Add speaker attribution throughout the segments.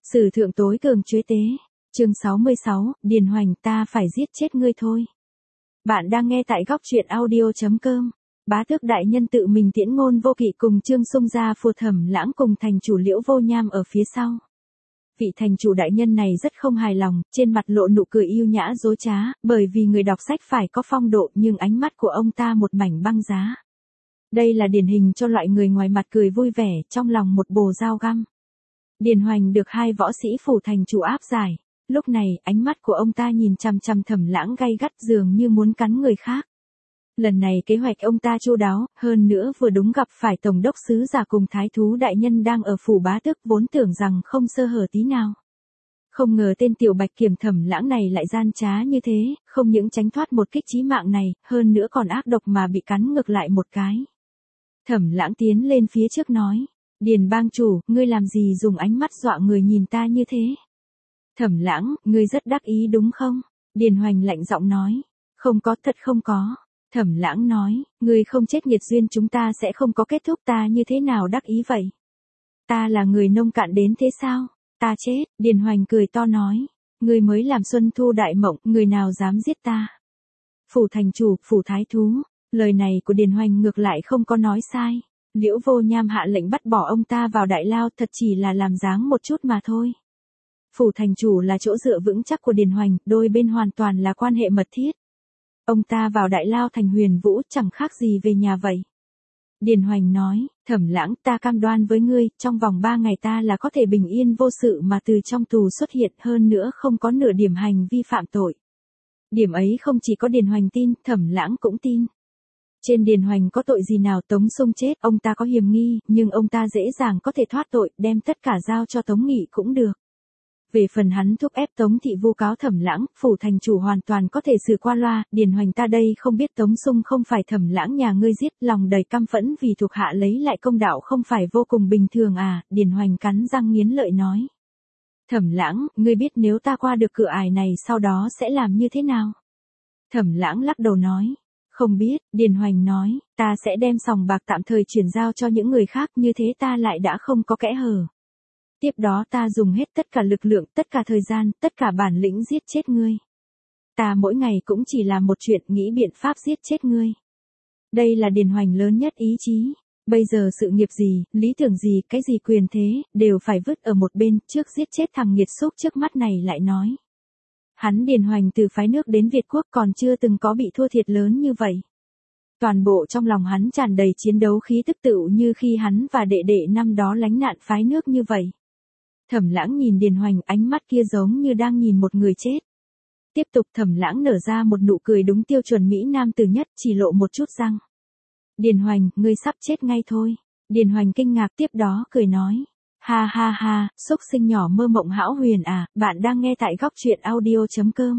Speaker 1: Sử thượng tối cường chuế tế. Chương 66, Điền Hoành, ta phải giết chết ngươi thôi. Bạn đang nghe tại góc truyện audio.com. Bá tước đại nhân tự mình tiễn Ngôn Vô Kỵ cùng Trương Xung ra phù Thẩm Lãng cùng thành chủ Liễu Vô Nham ở phía sau. Vị thành chủ đại nhân này rất không hài lòng, trên mặt lộ nụ cười yêu nhã dối trá, bởi vì người đọc sách phải có phong độ nhưng ánh mắt của ông ta một mảnh băng giá. Đây là điển hình cho loại người ngoài mặt cười vui vẻ, trong lòng một bồ dao găm. Điền Hoành được hai võ sĩ phủ thành chủ áp giải. Lúc này, ánh mắt của ông ta nhìn chằm chằm Thẩm Lãng gay gắt dường như muốn cắn người khác. Lần này kế hoạch ông ta chu đáo, hơn nữa vừa đúng gặp phải tổng đốc sứ giả cùng thái thú đại nhân đang ở phủ bá tước, vốn tưởng rằng không sơ hở tí nào. Không ngờ tên tiểu bạch kiểm Thẩm Lãng này lại gian trá như thế, không những tránh thoát một kích chí mạng này, hơn nữa còn ác độc mà bị cắn ngược lại một cái. Thẩm Lãng tiến lên phía trước nói, Điền bang chủ, ngươi làm gì dùng ánh mắt dọa người nhìn ta như thế? Thẩm Lãng, ngươi rất đắc ý đúng không? Điền Hoành lạnh giọng nói, không có, thật không có. Thẩm Lãng nói, ngươi không chết nghiệt duyên chúng ta sẽ không có kết thúc, ta như thế nào đắc ý vậy? Ta là người nông cạn đến thế sao? Ta chết, Điền Hoành cười to nói, ngươi mới làm xuân thu đại mộng, người nào dám giết ta? Phủ thành chủ, phủ thái thú, lời này của Điền Hoành ngược lại không có nói sai. Liễu Vô Nham hạ lệnh bắt bỏ ông ta vào đại lao, thật chỉ là làm dáng một chút mà thôi. Phủ thành chủ là chỗ dựa vững chắc của Điền Hoành, đôi bên hoàn toàn là quan hệ mật thiết. Ông ta vào đại lao thành Huyền Vũ chẳng khác gì về nhà vậy. Điền Hoành nói, Thẩm Lãng, ta cam đoan với ngươi, trong vòng 3 ngày ta là có thể bình yên vô sự mà từ trong tù xuất hiện, hơn nữa không có nửa điểm hành vi phạm tội. Điểm ấy không chỉ có Điền Hoành tin, Thẩm Lãng cũng tin. Trên Điền Hoành có tội gì nào, Tống Xung chết, ông ta có hiềm nghi, nhưng ông ta dễ dàng có thể thoát tội, đem tất cả giao cho Tống Nghị cũng được. Về phần hắn thúc ép Tống Thị vu cáo Thẩm Lãng, phủ thành chủ hoàn toàn có thể xử qua loa, Điền Hoành ta đây không biết Tống Xung không phải Thẩm Lãng nhà ngươi giết, lòng đầy căm phẫn vì thuộc hạ lấy lại công đạo không phải vô cùng bình thường à, Điền Hoành cắn răng nghiến lợi nói. Thẩm Lãng, ngươi biết nếu ta qua được cửa ải này sau đó sẽ làm như thế nào? Thẩm Lãng lắc đầu nói. Không biết, Điền Hoành nói, ta sẽ đem sòng bạc tạm thời chuyển giao cho những người khác, như thế ta lại đã không có kẽ hở. Tiếp đó ta dùng hết tất cả lực lượng, tất cả thời gian, tất cả bản lĩnh giết chết ngươi. Ta mỗi ngày cũng chỉ làm một chuyện, nghĩ biện pháp giết chết ngươi. Đây là Điền Hoành lớn nhất ý chí. Bây giờ sự nghiệp gì, lý tưởng gì, cái gì quyền thế, đều phải vứt ở một bên, trước giết chết thằng nghiệt xúc trước mắt này lại nói. Hắn Điền Hoành từ phái nước đến Việt quốc còn chưa từng có bị thua thiệt lớn như vậy. Toàn bộ trong lòng hắn tràn đầy chiến đấu khí tức tựu như khi hắn và đệ đệ năm đó lánh nạn phái nước như vậy. Thẩm Lãng nhìn Điền Hoành, ánh mắt kia giống như đang nhìn một người chết. Tiếp tục Thẩm Lãng nở ra một nụ cười đúng tiêu chuẩn Mỹ Nam từ nhất, chỉ lộ một chút răng. Điền Hoành, ngươi sắp chết ngay thôi. Điền Hoành kinh ngạc tiếp đó cười nói. Ha ha ha, xúc sinh nhỏ mơ mộng hão huyền à, bạn đang nghe tại góc truyện audio.com.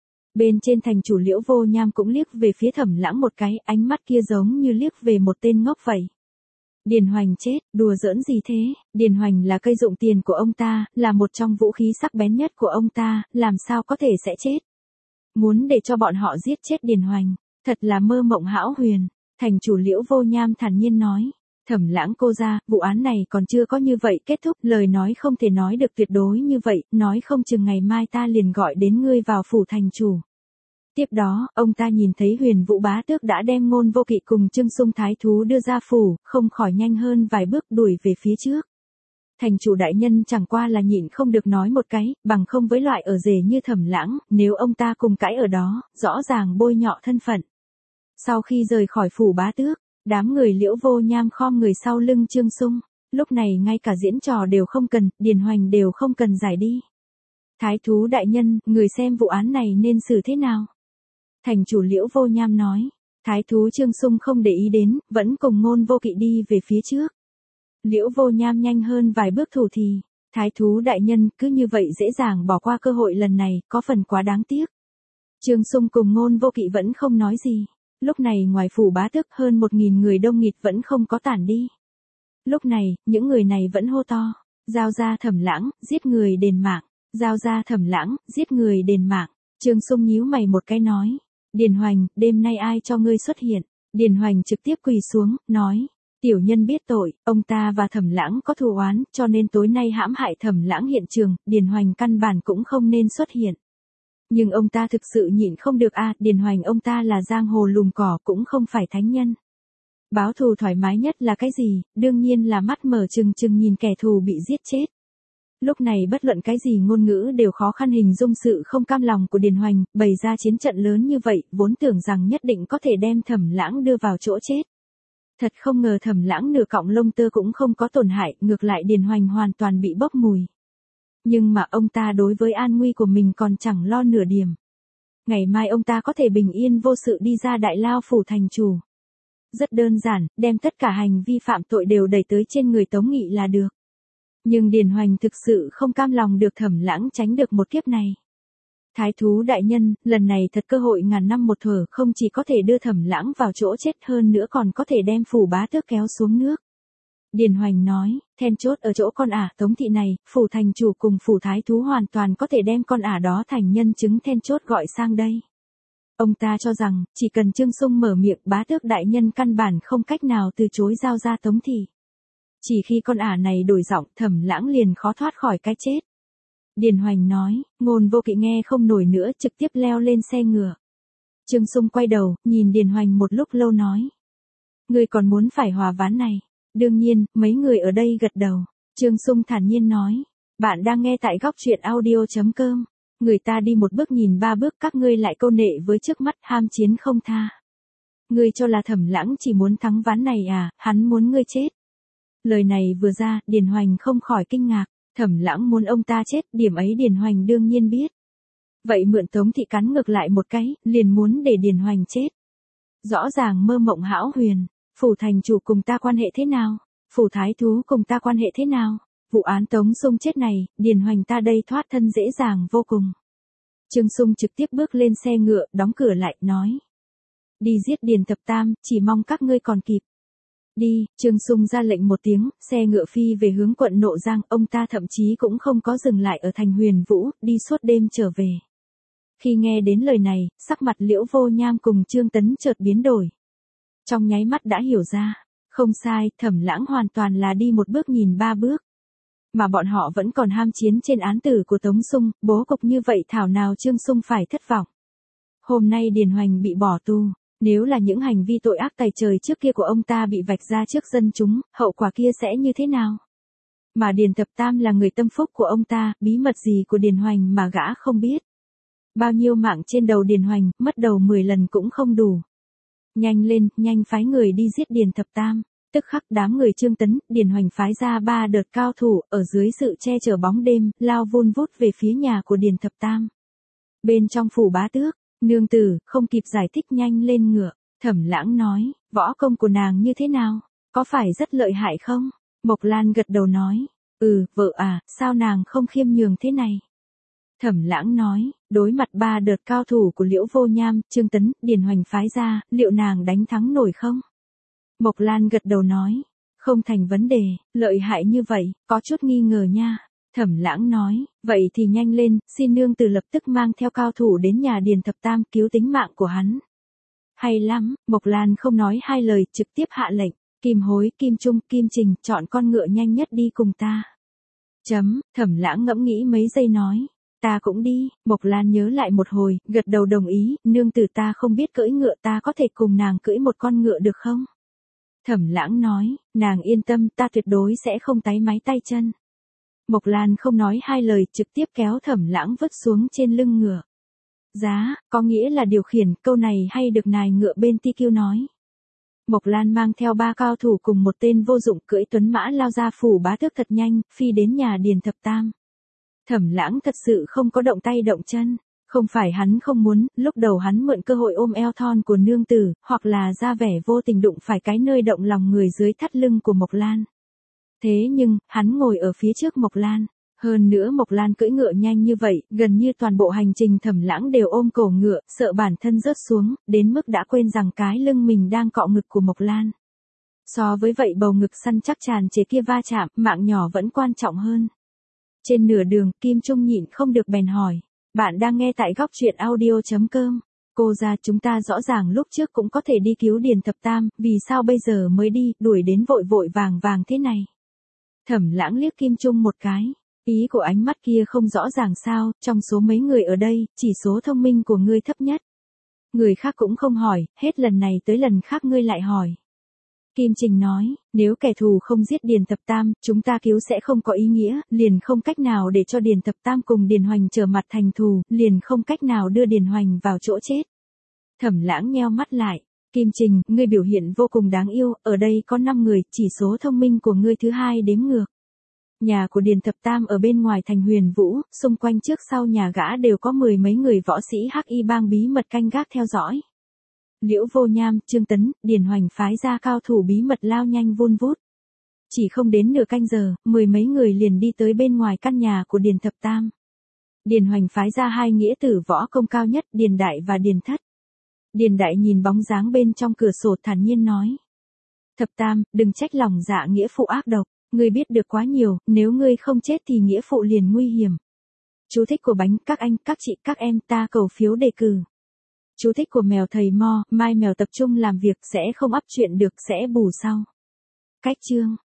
Speaker 1: Bên trên thành chủ Liễu Vô Nham cũng liếc về phía Thẩm Lãng một cái, ánh mắt kia giống như liếc về một tên ngốc vậy. Điền Hoành chết, đùa giỡn gì thế, Điền Hoành là cây dụng tiền của ông ta, là một trong vũ khí sắc bén nhất của ông ta, làm sao có thể sẽ chết. Muốn để cho bọn họ giết chết Điền Hoành, thật là mơ mộng hão huyền, thành chủ Liễu Vô Nham thản nhiên nói. Thẩm Lãng cô ra, vụ án này còn chưa có như vậy kết thúc, lời nói không thể nói được tuyệt đối như vậy, nói không chừng ngày mai ta liền gọi đến ngươi vào phủ thành chủ. Tiếp đó, ông ta nhìn thấy Huyền Vũ bá tước đã đem Ngôn Vô Kỵ cùng Trương Xung thái thú đưa ra phủ, không khỏi nhanh hơn vài bước đuổi về phía trước. Thành chủ đại nhân chẳng qua là nhịn không được nói một cái, bằng không với loại ở rể như Thẩm Lãng, nếu ông ta cùng cãi ở đó, rõ ràng bôi nhọ thân phận. Sau khi rời khỏi phủ bá tước, đám người Liễu Vô Nham khom người sau lưng Trương Xung, lúc này ngay cả diễn trò đều không cần, Điền Hoành đều không cần giải đi. Thái thú đại nhân, người xem vụ án này nên xử thế nào? Thành chủ Liễu Vô Nham nói, thái thú Trương Xung không để ý đến, vẫn cùng Ngôn Vô Kỵ đi về phía trước. Liễu Vô Nham nhanh hơn vài bước thủ thì, thái thú đại nhân cứ như vậy dễ dàng bỏ qua cơ hội lần này, có phần quá đáng tiếc. Trương Xung cùng Ngôn Vô Kỵ vẫn không nói gì. Lúc này ngoài phủ bá tước hơn 1000 người đông nghịt vẫn không có tản đi. Lúc này, những người này vẫn hô to, giao ra Thẩm Lãng, giết người đền mạng, giao ra Thẩm Lãng, giết người đền mạng. Trương Xung nhíu mày một cái nói, Điền Hoành, đêm nay ai cho ngươi xuất hiện? Điền Hoành trực tiếp quỳ xuống, nói, Tiểu nhân biết tội, ông ta và Thẩm Lãng có thù oán, cho nên tối nay hãm hại Thẩm Lãng hiện trường, Điền Hoành căn bản cũng không nên xuất hiện. Nhưng ông ta thực sự nhịn không được Điền Hoành ông ta là giang hồ lùm cỏ cũng không phải thánh nhân. Báo thù thoải mái nhất là cái gì, đương nhiên là mắt mở trừng trừng nhìn kẻ thù bị giết chết. Lúc này bất luận cái gì ngôn ngữ đều khó khăn hình dung sự không cam lòng của Điền Hoành, bày ra chiến trận lớn như vậy, vốn tưởng rằng nhất định có thể đem Thẩm Lãng đưa vào chỗ chết. Thật không ngờ Thẩm Lãng nửa cọng lông tơ cũng không có tổn hại, ngược lại Điền Hoành hoàn toàn bị bốc mùi. Nhưng mà ông ta đối với an nguy của mình còn chẳng lo nửa điểm. Ngày mai ông ta có thể bình yên vô sự đi ra Đại Lao phủ thành chủ. Rất đơn giản, đem tất cả hành vi phạm tội đều đẩy tới trên người Tống Nghị là được. Nhưng Điền Hoành thực sự không cam lòng được Thẩm Lãng tránh được một kiếp này. Thái thú đại nhân, lần này thật cơ hội ngàn năm một thở, không chỉ có thể đưa Thẩm Lãng vào chỗ chết hơn nữa còn có thể đem phủ bá tước kéo xuống nước. Điền Hoành nói, then chốt ở chỗ con ả Tống thị này, phủ thành chủ cùng phủ thái thú hoàn toàn có thể đem con ả đó thành nhân chứng then chốt gọi sang đây. Ông ta cho rằng, chỉ cần Trương Sung mở miệng bá tước đại nhân căn bản không cách nào từ chối giao ra Tống thị. Chỉ khi con ả này đổi giọng Thẩm Lãng liền khó thoát khỏi cái chết. Điền Hoành nói, Ngôn Vô Kỵ nghe không nổi nữa trực tiếp leo lên xe ngựa. Trương Sung quay đầu, nhìn Điền Hoành một lúc lâu nói. Ngươi còn muốn phải hòa ván này. Đương nhiên, mấy người ở đây gật đầu. Trương Sung thản nhiên nói. Bạn đang nghe tại góc truyện audio.com. Người ta đi một bước nhìn ba bước, các ngươi lại câu nệ với trước mắt, ham chiến không tha. Ngươi cho là Thẩm Lãng chỉ muốn thắng ván này hắn muốn ngươi chết. Lời này vừa ra, Điền Hoành không khỏi kinh ngạc. Thẩm Lãng muốn ông ta chết, điểm ấy Điền Hoành đương nhiên biết. Vậy mượn Tống thị cắn ngược lại một cái, liền muốn để Điền Hoành chết. Rõ ràng mơ mộng hão huyền, phủ thành chủ cùng ta quan hệ thế nào? Phủ thái thú cùng ta quan hệ thế nào? Vụ án Tống Sung chết này, Điền Hoành ta đây thoát thân dễ dàng vô cùng. Trương Sung trực tiếp bước lên xe ngựa, đóng cửa lại, nói. Đi giết Điền Thập Tam, chỉ mong các ngươi còn kịp. Đi, Trương Sung ra lệnh một tiếng, xe ngựa phi về hướng quận Nộ Giang, ông ta thậm chí cũng không có dừng lại ở thành Huyền Vũ, đi suốt đêm trở về. Khi nghe đến lời này, sắc mặt Liễu Vô Nham cùng Trương Tấn chợt biến đổi. Trong nháy mắt đã hiểu ra, không sai, Thẩm Lãng hoàn toàn là đi một bước nhìn ba bước. Mà bọn họ vẫn còn ham chiến trên án tử của Tống Sung, bố cục như vậy thảo nào Trương Sung phải thất vọng. Hôm nay Điền Hoành bị bỏ tù. Nếu là những hành vi tội ác tày trời trước kia của ông ta bị vạch ra trước dân chúng, hậu quả kia sẽ như thế nào? Mà Điền Thập Tam là người tâm phúc của ông ta, bí mật gì của Điền Hoành mà gã không biết. Bao nhiêu mạng trên đầu Điền Hoành, mất đầu 10 lần cũng không đủ. Nhanh lên, nhanh phái người đi giết Điền Thập Tam. Tức khắc đám người Trương Tấn, Điền Hoành phái ra 3 đợt cao thủ, ở dưới sự che chở bóng đêm, lao vun vút về phía nhà của Điền Thập Tam. Bên trong phủ bá tước, nương tử, không kịp giải thích nhanh lên ngựa. Thẩm Lãng nói, võ công của nàng như thế nào? Có phải rất lợi hại không? Mộc Lan gật đầu nói, vợ sao nàng không khiêm nhường thế này? Thẩm Lãng nói, đối mặt 3 đợt cao thủ của Liễu Vô Nham, Trương Tấn, Điền Hoành phái ra, liệu nàng đánh thắng nổi không? Mộc Lan gật đầu nói, không thành vấn đề, lợi hại như vậy, có chút nghi ngờ nha. Thẩm Lãng nói, vậy thì nhanh lên, xin nương tử lập tức mang theo cao thủ đến nhà Điền Thập Tam cứu tính mạng của hắn. Hay lắm, Mộc Lan không nói hai lời, trực tiếp hạ lệnh, Kim Hối, Kim Trung, Kim Trình, chọn con ngựa nhanh nhất đi cùng ta. Thẩm Lãng ngẫm nghĩ mấy giây nói, ta cũng đi. Mộc Lan nhớ lại một hồi, gật đầu đồng ý, nương tử ta không biết cưỡi ngựa, ta có thể cùng nàng cưỡi một con ngựa được không? Thẩm Lãng nói, nàng yên tâm, ta tuyệt đối sẽ không táy máy tay chân. Mộc Lan không nói hai lời, trực tiếp kéo Thẩm Lãng vứt xuống trên lưng ngựa. Giá, có nghĩa là điều khiển, câu này hay được nài ngựa bên TQ nói. Mộc Lan mang theo 3 cao thủ cùng một tên vô dụng cưỡi tuấn mã lao ra phủ bá tước thật nhanh, phi đến nhà Điền Thập Tam. Thẩm Lãng thật sự không có động tay động chân. Không phải hắn không muốn, lúc đầu hắn mượn cơ hội ôm eo thon của nương tử, hoặc là ra vẻ vô tình đụng phải cái nơi động lòng người dưới thắt lưng của Mộc Lan. Thế nhưng, hắn ngồi ở phía trước Mộc Lan. Hơn nữa Mộc Lan cưỡi ngựa nhanh như vậy, gần như toàn bộ hành trình Thẩm Lãng đều ôm cổ ngựa, sợ bản thân rớt xuống, đến mức đã quên rằng cái lưng mình đang cọ ngực của Mộc Lan. So với vậy bầu ngực săn chắc tràn trề kia va chạm, mạng nhỏ vẫn quan trọng hơn. Trên nửa đường, Kim Trung nhịn không được bèn hỏi. Bạn đang nghe tại góc truyện audio.com. Cô ra chúng ta rõ ràng lúc trước cũng có thể đi cứu Điền Thập Tam, vì sao bây giờ mới đi, đuổi đến vội vội vàng vàng thế này. Thẩm Lãng liếc Kim Trung một cái, ý của ánh mắt kia không rõ ràng sao, trong số mấy người ở đây, chỉ số thông minh của ngươi thấp nhất. Người khác cũng không hỏi, hết lần này tới lần khác ngươi lại hỏi. Kim Trình nói, nếu kẻ thù không giết Điền Thập Tam, chúng ta cứu sẽ không có ý nghĩa, liền không cách nào để cho Điền Thập Tam cùng Điền Hoành trở mặt thành thù, liền không cách nào đưa Điền Hoành vào chỗ chết. Thẩm Lãng nheo mắt lại, Kim Trình, ngươi biểu hiện vô cùng đáng yêu, ở đây có 5 người, chỉ số thông minh của ngươi thứ hai đếm ngược. Nhà của Điền Thập Tam ở bên ngoài thành Huyền Vũ, xung quanh trước sau nhà gã đều có 10 mấy người võ sĩ Hắc Y bang bí mật canh gác theo dõi. Liễu Vô Nham, Trương Tấn, Điền Hoành phái ra cao thủ bí mật lao nhanh vun vút. Chỉ không đến nửa canh giờ, 10 mấy người liền đi tới bên ngoài căn nhà của Điền Thập Tam. Điền Hoành phái ra 2 nghĩa tử võ công cao nhất, Điền Đại và Điền Thất. Điền Đại nhìn bóng dáng bên trong cửa sổ thản nhiên nói. Thập Tam, đừng trách lòng dạ nghĩa phụ ác độc, ngươi biết được quá nhiều, nếu ngươi không chết thì nghĩa phụ liền nguy hiểm. Chú thích của bánh, các anh, các chị, các em, ta cầu phiếu đề cử. Chú thích của mèo thầy Mo, mai mèo tập trung làm việc sẽ không up chuyện được, sẽ bù sau. Cách chương.